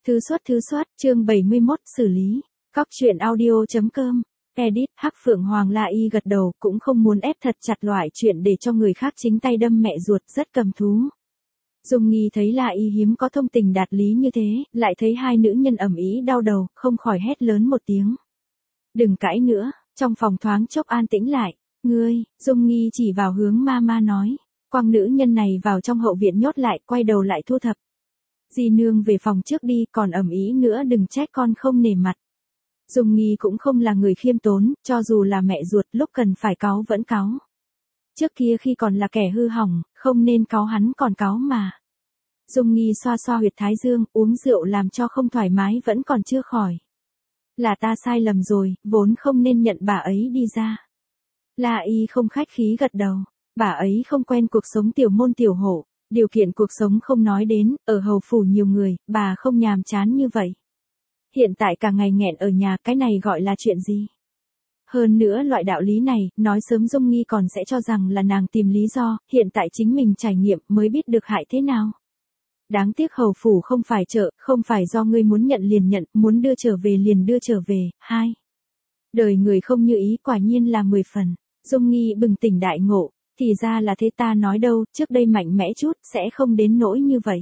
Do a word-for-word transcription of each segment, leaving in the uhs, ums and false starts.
Thư xuất thư xuất, chương bảy mươi mốt, xử lý. Cóc truyện audio.com. Edit, Hắc Phượng Hoàng La Y gật đầu, cũng không muốn ép thật chặt loại chuyện để cho người khác chính tay đâm mẹ ruột, rất cầm thú. Dung Nghi thấy La Y hiếm có thông tình đạt lý như thế, lại thấy hai nữ nhân ầm ĩ đau đầu, không khỏi hét lớn một tiếng. Đừng cãi nữa, trong phòng thoáng chốc an tĩnh lại. Ngươi, Dung Nghi chỉ vào hướng Mama nói. Quăng nữ nhân này vào trong hậu viện nhốt lại, quay đầu lại thu thập. Di nương về phòng trước đi, còn ầm ĩ nữa đừng trách con không nể mặt. Dung Nghi cũng không là người khiêm tốn, cho dù là mẹ ruột lúc cần phải cáu vẫn cáu. Trước kia khi còn là kẻ hư hỏng, không nên cáu hắn còn cáu mà. Dung Nghi xoa xoa huyệt thái dương, uống rượu làm cho không thoải mái vẫn còn chưa khỏi. Là ta sai lầm rồi, vốn không nên nhận bà ấy đi ra. La Y không khách khí gật đầu, bà ấy không quen cuộc sống tiểu môn tiểu hộ. Điều kiện cuộc sống không nói đến, ở hầu phủ nhiều người, bà không nhàm chán như vậy. Hiện tại cả ngày nghẹn ở nhà, cái này gọi là chuyện gì? Hơn nữa loại đạo lý này, nói sớm Dung Nghi còn sẽ cho rằng là nàng tìm lý do, hiện tại chính mình trải nghiệm mới biết được hại thế nào. Đáng tiếc hầu phủ không phải chợ, không phải do ngươi muốn nhận liền nhận, muốn đưa trở về liền đưa trở về. Hai. Đời người không như ý quả nhiên là mười phần. Dung Nghi bừng tỉnh đại ngộ. Thì ra là thế, ta nói đâu, trước đây mạnh mẽ chút, sẽ không đến nỗi như vậy.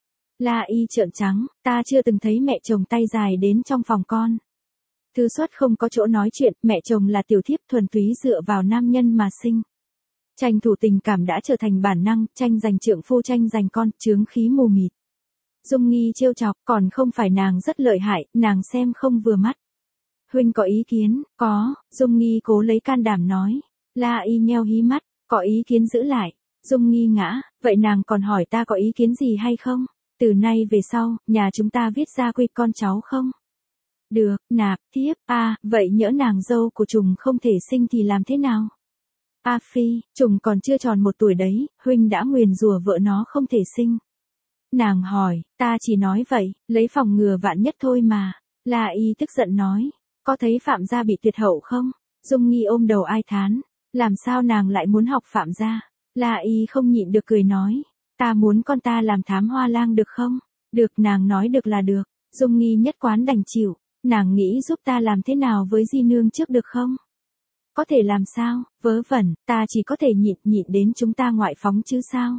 La Y trợn trắng, ta chưa từng thấy mẹ chồng tay dài đến trong phòng con. Thư xuất không có chỗ nói chuyện, mẹ chồng là tiểu thiếp thuần túy dựa vào nam nhân mà sinh. Tranh thủ tình cảm đã trở thành bản năng, tranh giành trượng phu tranh giành con, chướng khí mù mịt. Dung Nghi trêu chọc, còn không phải nàng rất lợi hại, nàng xem không vừa mắt. Huynh có ý kiến, có, Dung Nghi cố lấy can đảm nói. La Y nheo hí mắt. Có ý kiến giữ lại. Dung Nghi ngã, vậy nàng còn hỏi ta có ý kiến gì hay không? Từ nay về sau, nhà chúng ta viết ra quy con cháu không? Được, nạp, tiếp, a à, vậy nhỡ nàng dâu của trùng không thể sinh thì làm thế nào? A à, phi, trùng còn chưa tròn một tuổi đấy, huynh đã nguyền rủa vợ nó không thể sinh. Nàng hỏi, ta chỉ nói vậy, lấy phòng ngừa vạn nhất thôi mà. La Y tức giận nói, có thấy Phạm gia bị tuyệt hậu không? Dung Nghi ôm đầu ai thán. Làm sao nàng lại muốn học Phạm gia? La Y không nhịn được cười nói. Ta muốn con ta làm thám hoa lang được không? Được, nàng nói được là được. Dung Nghi nhất quán đành chịu. Nàng nghĩ giúp ta làm thế nào với di nương trước được không? Có thể làm sao? Vớ vẩn, ta chỉ có thể nhịn nhịn đến chúng ta ngoại phóng chứ sao?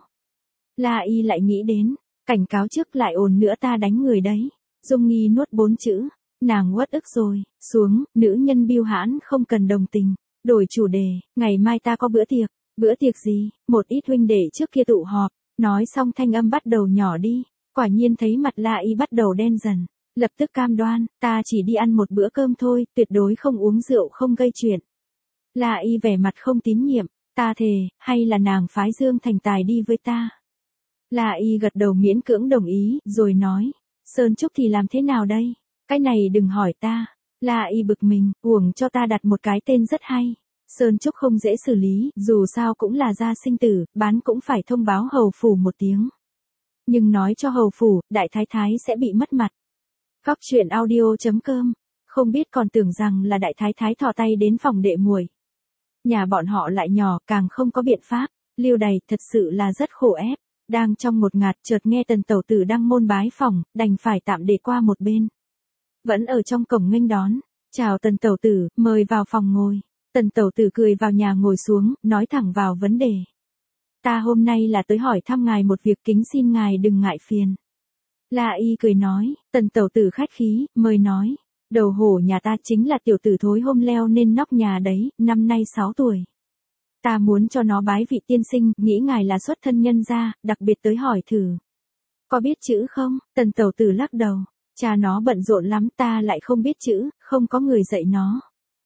La Y lại nghĩ đến. Cảnh cáo trước lại ồn nữa ta đánh người đấy. Dung Nghi nuốt bốn chữ. Nàng uất ức rồi. Xuống, nữ nhân biêu hãn không cần đồng tình. Đổi chủ đề, ngày mai ta có bữa tiệc. Bữa tiệc gì? Một ít huynh đệ trước kia tụ họp. Nói xong thanh âm bắt đầu nhỏ đi. Quả nhiên thấy mặt La Y bắt đầu đen dần. Lập tức cam đoan, ta chỉ đi ăn một bữa cơm thôi, tuyệt đối không uống rượu không gây chuyện. La Y vẻ mặt không tín nhiệm. Ta thề, hay là nàng phái Dương thành tài đi với ta? La Y gật đầu miễn cưỡng đồng ý, rồi nói. Sơn Trúc thì làm thế nào đây? Cái này đừng hỏi ta. La Y bực mình, uổng cho ta đặt một cái tên rất hay. Sơn Trúc không dễ xử lý, dù sao cũng là gia sinh tử, bán cũng phải thông báo hầu phủ một tiếng. Nhưng nói cho hầu phủ, đại thái thái sẽ bị mất mặt. Cóc truyện audio.com. Không biết còn tưởng rằng là đại thái thái thò tay đến phòng đệ muội. Nhà bọn họ lại nhỏ, càng không có biện pháp. Liêu Đày thật sự là rất khổ ép. Đang trong một ngạt chợt nghe Tần tẩu tử đăng môn bái phòng, đành phải tạm để qua một bên. Vẫn ở trong cổng nghênh đón. Chào Tần tẩu tử, mời vào phòng ngồi. Tần tẩu tử cười vào nhà ngồi xuống, nói thẳng vào vấn đề. Ta hôm nay là tới hỏi thăm ngài một việc, kính xin ngài đừng ngại phiền. La Y cười nói, Tần tẩu tử khách khí, mời nói. Đầu hổ nhà ta chính là tiểu tử thối hôm leo nên nóc nhà đấy, năm nay sáu tuổi. Ta muốn cho nó bái vị tiên sinh, nghĩ ngài là xuất thân nhân gia, đặc biệt tới hỏi thử. Có biết chữ không? Tần tẩu tử lắc đầu. Cha nó bận rộn lắm, ta lại không biết chữ, không có người dạy nó.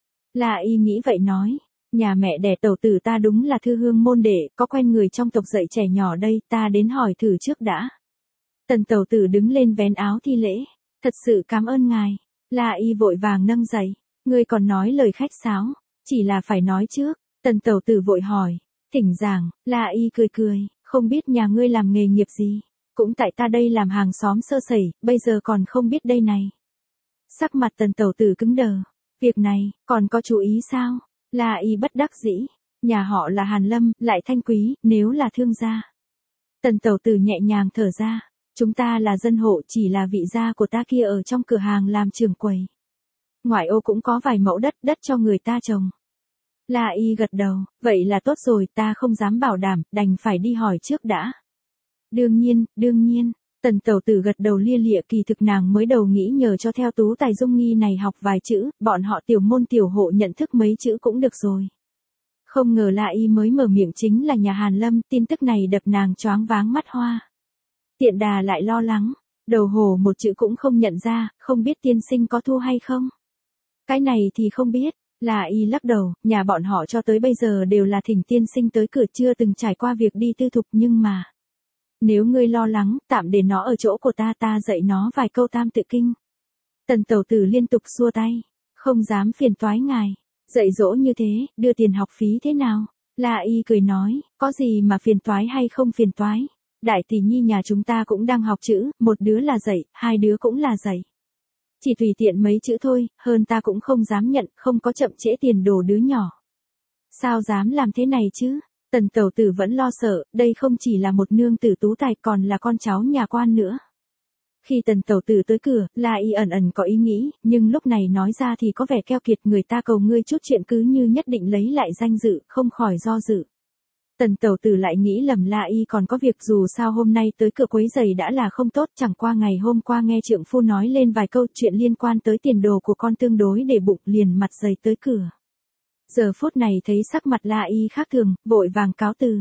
La Y nghĩ vậy nói, nhà mẹ đẻ tẩu tử ta đúng là thư hương môn đệ, có quen người trong tộc dạy trẻ nhỏ đây, ta đến hỏi thử trước đã. Tần tẩu tử đứng lên vén áo thi lễ, thật sự cảm ơn ngài. La Y vội vàng nâng dậy, ngươi còn nói lời khách sáo, chỉ là phải nói trước. Tần tẩu tử vội hỏi, thỉnh giảng. La Y cười cười, không biết nhà ngươi làm nghề nghiệp gì, cũng tại ta đây làm hàng xóm sơ sẩy, bây giờ còn không biết đây này. Sắc mặt tần tẩu tử cứng đờ. Việc này, còn có chú ý sao? La Y bất đắc dĩ. Nhà họ là Hàn Lâm, lại thanh quý, nếu là thương gia. Tần tẩu tử nhẹ nhàng thở ra. Chúng ta là dân hộ, chỉ là vị gia của ta kia ở trong cửa hàng làm trưởng quầy. Ngoại ô cũng có vài mẫu đất, đất cho người ta trồng. La Y gật đầu, vậy là tốt rồi, ta không dám bảo đảm, đành phải đi hỏi trước đã. Đương nhiên, đương nhiên, Tần Tẩu Tử gật đầu lia lịa, kỳ thực nàng mới đầu nghĩ nhờ cho theo tú tài Dung Nghi này học vài chữ, bọn họ tiểu môn tiểu hộ nhận thức mấy chữ cũng được rồi. Không ngờ La Y mới mở miệng chính là nhà Hàn Lâm, tin tức này đập nàng choáng váng mắt hoa. Tiện đà lại lo lắng, đầu hồ một chữ cũng không nhận ra, không biết tiên sinh có thu hay không. Cái này thì không biết, La Y lắc đầu, nhà bọn họ cho tới bây giờ đều là thỉnh tiên sinh tới cửa, chưa từng trải qua việc đi tư thục, nhưng mà. Nếu ngươi lo lắng, tạm để nó ở chỗ của ta, ta dạy nó vài câu tam tự kinh. Tần Tẩu Tử liên tục xua tay, không dám phiền toái ngài, dạy dỗ như thế, đưa tiền học phí thế nào? La Y cười nói, có gì mà phiền toái hay không phiền toái? Đại tỷ nhi nhà chúng ta cũng đang học chữ, một đứa là dạy, hai đứa cũng là dạy. Chỉ tùy tiện mấy chữ thôi, hơn ta cũng không dám nhận, không có chậm trễ tiền đồ đứa nhỏ. Sao dám làm thế này chứ? Tần Tẩu Tử vẫn lo sợ, đây không chỉ là một nương tử tú tài, còn là con cháu nhà quan nữa. Khi Tần Tẩu Tử tới cửa, La Y ẩn ẩn có ý nghĩ, nhưng lúc này nói ra thì có vẻ keo kiệt, người ta cầu ngươi chút chuyện cứ như nhất định lấy lại danh dự, không khỏi do dự. Tần Tẩu Tử lại nghĩ lầm La Y còn có việc, dù sao hôm nay tới cửa quấy giày đã là không tốt, chẳng qua ngày hôm qua nghe trượng phu nói lên vài câu chuyện liên quan tới tiền đồ của con tương đối để bụng, liền mặt dày tới cửa. Giờ phút này thấy sắc mặt La Y khác thường, vội vàng cáo từ.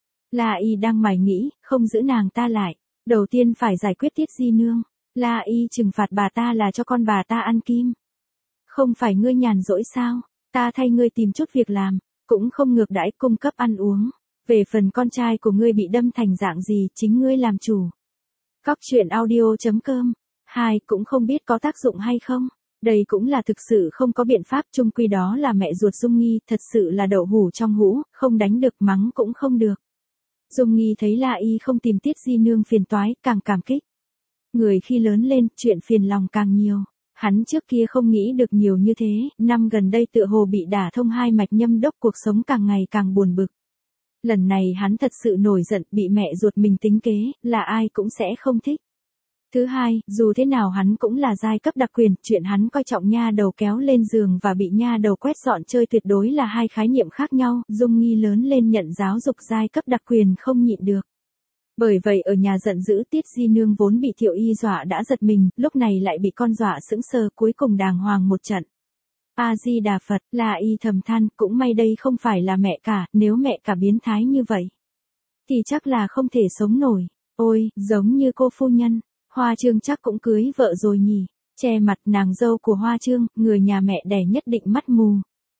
La Y đang mải nghĩ, không giữ nàng ta lại, đầu tiên phải giải quyết Tiết Di Nương. La Y trừng phạt bà ta là cho con bà ta ăn kim. Không phải ngươi nhàn rỗi sao, ta thay ngươi tìm chút việc làm, cũng không ngược đãi cung cấp ăn uống. Về phần con trai của ngươi bị đâm thành dạng gì, chính ngươi làm chủ. Cóc truyện audio chấm com. Hai, cũng không biết có tác dụng hay không. Đây cũng là thực sự không có biện pháp, chung quy đó là mẹ ruột Dung Nghi, thật sự là đậu hủ trong hũ, không đánh được mắng cũng không được. Dung Nghi thấy La Y không tìm Tiết Di Nương phiền toái, càng cảm kích. Người khi lớn lên, chuyện phiền lòng càng nhiều. Hắn trước kia không nghĩ được nhiều như thế, năm gần đây tựa hồ bị đả thông hai mạch nhâm đốc, cuộc sống càng ngày càng buồn bực. Lần này hắn thật sự nổi giận, bị mẹ ruột mình tính kế, là ai cũng sẽ không thích. Thứ hai, dù thế nào hắn cũng là giai cấp đặc quyền, chuyện hắn coi trọng nha đầu kéo lên giường và bị nha đầu quét dọn chơi tuyệt đối là hai khái niệm khác nhau, Dung Nghi lớn lên nhận giáo dục giai cấp đặc quyền không nhịn được. Bởi vậy ở nhà giận dữ, Tiết Di Nương vốn bị Thiệu Y dọa đã giật mình, lúc này lại bị con dọa sững sờ, cuối cùng đàng hoàng một trận. A-di-đà Phật, La Y thầm than, cũng may đây không phải là mẹ cả, nếu mẹ cả biến thái như vậy, thì chắc là không thể sống nổi. Ôi, giống như cô phu nhân, Hoa Trương chắc cũng cưới vợ rồi nhỉ, che mặt nàng dâu của Hoa Trương, người nhà mẹ đẻ nhất định mắt mù.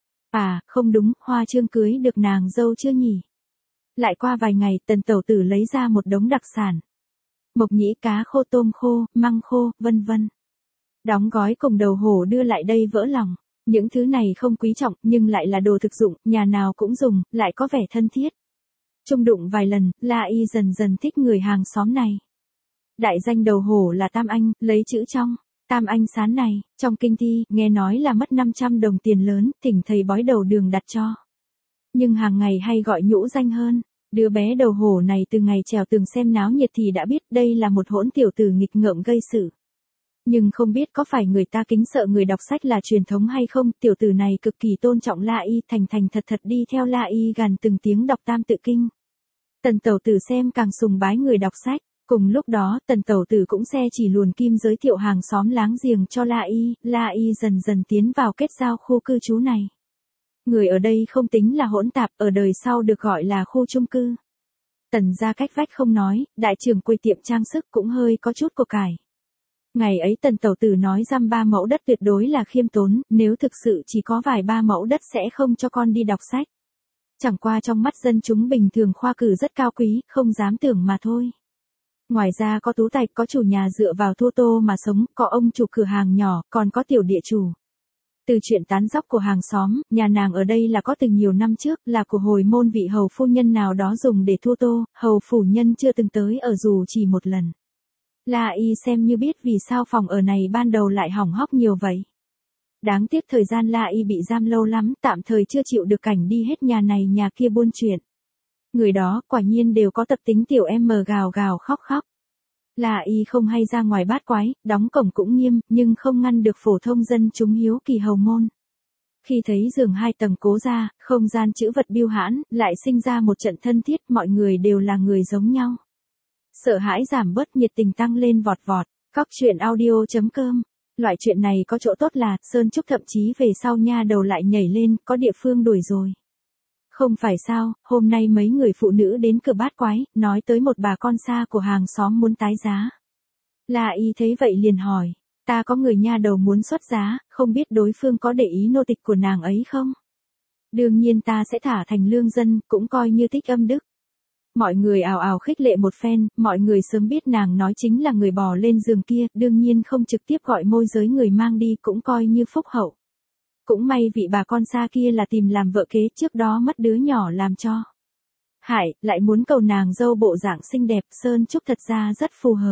À, không đúng, Hoa Trương cưới được nàng dâu chưa nhỉ? Lại qua vài ngày, Tần Tẩu Tử lấy ra một đống đặc sản. Mộc nhĩ, cá khô, tôm khô, măng khô, vân vân. Đóng gói cùng đầu hổ đưa lại đây vỡ lòng. Những thứ này không quý trọng, nhưng lại là đồ thực dụng, nhà nào cũng dùng, lại có vẻ thân thiết. Chung đụng vài lần, La Y dần dần thích người hàng xóm này. Đại danh đầu hổ là Tam Anh, lấy chữ trong, Tam Anh Sán này, trong kinh thi, nghe nói là mất năm trăm đồng tiền lớn, thỉnh thầy bói đầu đường đặt cho. Nhưng hàng ngày hay gọi nhũ danh hơn. Đứa bé đầu hổ này từ ngày trèo tường xem náo nhiệt thì đã biết đây là một hỗn tiểu tử nghịch ngợm gây sự. Nhưng không biết có phải người ta kính sợ người đọc sách là truyền thống hay không, tiểu tử này cực kỳ tôn trọng La Y, thành thành thật thật đi theo La Y gằn từng tiếng đọc tam tự kinh. Tần Tẩu Tử xem càng sùng bái người đọc sách, cùng lúc đó Tần Tẩu Tử cũng xe chỉ luồn kim giới thiệu hàng xóm láng giềng cho La Y, La Y dần dần tiến vào kết giao khu cư trú này. Người ở đây không tính là hỗn tạp, ở đời sau được gọi là khu chung cư. Tần gia cách vách không nói, đại trưởng quầy tiệm trang sức cũng hơi có chút của cải. Ngày ấy Tần Tẩu Tử nói dăm ba mẫu đất tuyệt đối là khiêm tốn, nếu thực sự chỉ có vài ba mẫu đất sẽ không cho con đi đọc sách. Chẳng qua trong mắt dân chúng bình thường khoa cử rất cao quý, không dám tưởng mà thôi. Ngoài ra có tú tài, có chủ nhà dựa vào thua tô mà sống, có ông chủ cửa hàng nhỏ, còn có tiểu địa chủ. Từ chuyện tán dóc của hàng xóm, nhà nàng ở đây là có từ nhiều năm trước, là của hồi môn vị hầu phu nhân nào đó dùng để thua tô, hầu phủ nhân chưa từng tới ở dù chỉ một lần. La Y xem như biết vì sao phòng ở này ban đầu lại hỏng hóc nhiều vậy. Đáng tiếc thời gian La Y bị giam lâu lắm, tạm thời chưa chịu được cảnh đi hết nhà này nhà kia buôn chuyện. Người đó quả nhiên đều có tập tính tiểu em mờ gào gào khóc khóc. La Y không hay ra ngoài bát quái, đóng cổng cũng nghiêm, nhưng không ngăn được phổ thông dân chúng hiếu kỳ hầu môn. Khi thấy giường hai tầng cố ra, không gian chữ vật biêu hãn, lại sinh ra một trận thân thiết, mọi người đều là người giống nhau. Sợ hãi giảm bớt, nhiệt tình tăng lên vọt vọt. Cóc truyện audio chấm com. Loại chuyện này có chỗ tốt là, Sơn Trúc thậm chí về sau nha đầu lại nhảy lên, có địa phương đuổi rồi. Không phải sao, hôm nay mấy người phụ nữ đến cửa bát quái, nói tới một bà con xa của hàng xóm muốn tái giá. La Y thấy vậy liền hỏi, ta có người nha đầu muốn xuất giá, không biết đối phương có để ý nô tịch của nàng ấy không? Đương nhiên ta sẽ thả thành lương dân, cũng coi như tích âm đức. Mọi người ào ào khích lệ một phen, mọi người sớm biết nàng nói chính là người bò lên giường kia, đương nhiên không trực tiếp gọi môi giới người mang đi, cũng coi như phúc hậu. Cũng may vị bà con xa kia là tìm làm vợ kế, trước đó mất đứa nhỏ làm cho hại, lại muốn cầu nàng dâu bộ dạng xinh đẹp, Sơn Trúc thật ra rất phù hợp.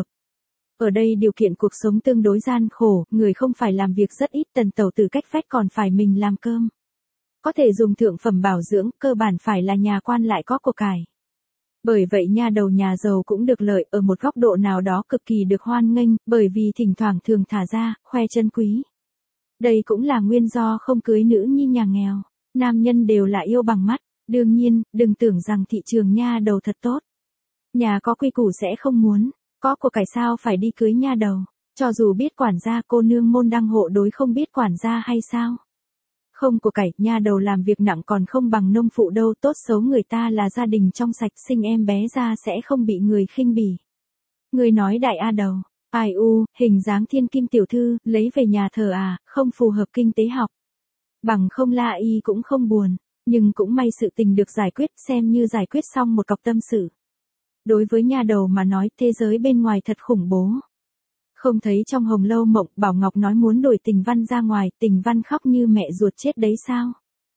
Ở đây điều kiện cuộc sống tương đối gian khổ, người không phải làm việc rất ít, tần tẩu tử cách vách còn phải mình làm cơm. Có thể dùng thượng phẩm bảo dưỡng, cơ bản phải là nhà quan lại có của cải. Bởi vậy nha đầu nhà giàu cũng được lợi, ở một góc độ nào đó cực kỳ được hoan nghênh, bởi vì thỉnh thoảng thường thả ra, khoe chân quý. Đây cũng là nguyên do không cưới nữ nhi nhà nghèo, nam nhân đều là yêu bằng mắt, đương nhiên, đừng tưởng rằng thị trường nha đầu thật tốt. Nhà có quy củ sẽ không muốn, có của cải sao phải đi cưới nha đầu, cho dù biết quản gia cô nương môn đăng hộ đối không biết quản gia hay sao. Không của cải, nha đầu làm việc nặng còn không bằng nông phụ đâu, tốt xấu người ta là gia đình trong sạch, sinh em bé ra sẽ không bị người khinh bỉ. Người nói đại a đầu, ai u, hình dáng thiên kim tiểu thư, lấy về nhà thờ à, không phù hợp kinh tế học. Bằng không La Y cũng không buồn, nhưng cũng may sự tình được giải quyết, xem như giải quyết xong một cọc tâm sự. Đối với nha đầu mà nói, thế giới bên ngoài thật khủng bố. Không thấy trong Hồng Lâu Mộng, Bảo Ngọc nói muốn đổi Tình Văn ra ngoài, Tình Văn khóc như mẹ ruột chết đấy sao?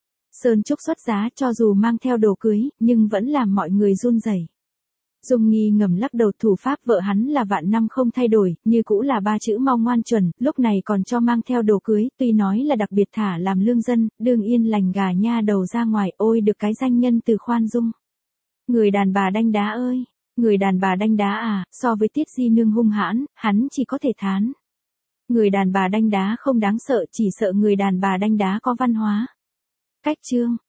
Sơn Trúc xuất giá cho dù mang theo đồ cưới, nhưng vẫn làm mọi người run rẩy. Dung Nghi ngầm lắc đầu, thủ pháp vợ hắn là vạn năm không thay đổi, như cũ là ba chữ mau ngoan chuẩn, lúc này còn cho mang theo đồ cưới, tuy nói là đặc biệt thả làm lương dân, đương yên lành gà nha đầu ra ngoài, ôi được cái danh nhân từ khoan dung. Người đàn bà đanh đá ơi! Người đàn bà đanh đá à, so với Tiết Di Nương hung hãn, hắn chỉ có thể thán. Người đàn bà đanh đá không đáng sợ, chỉ sợ người đàn bà đanh đá có văn hóa. Cách chương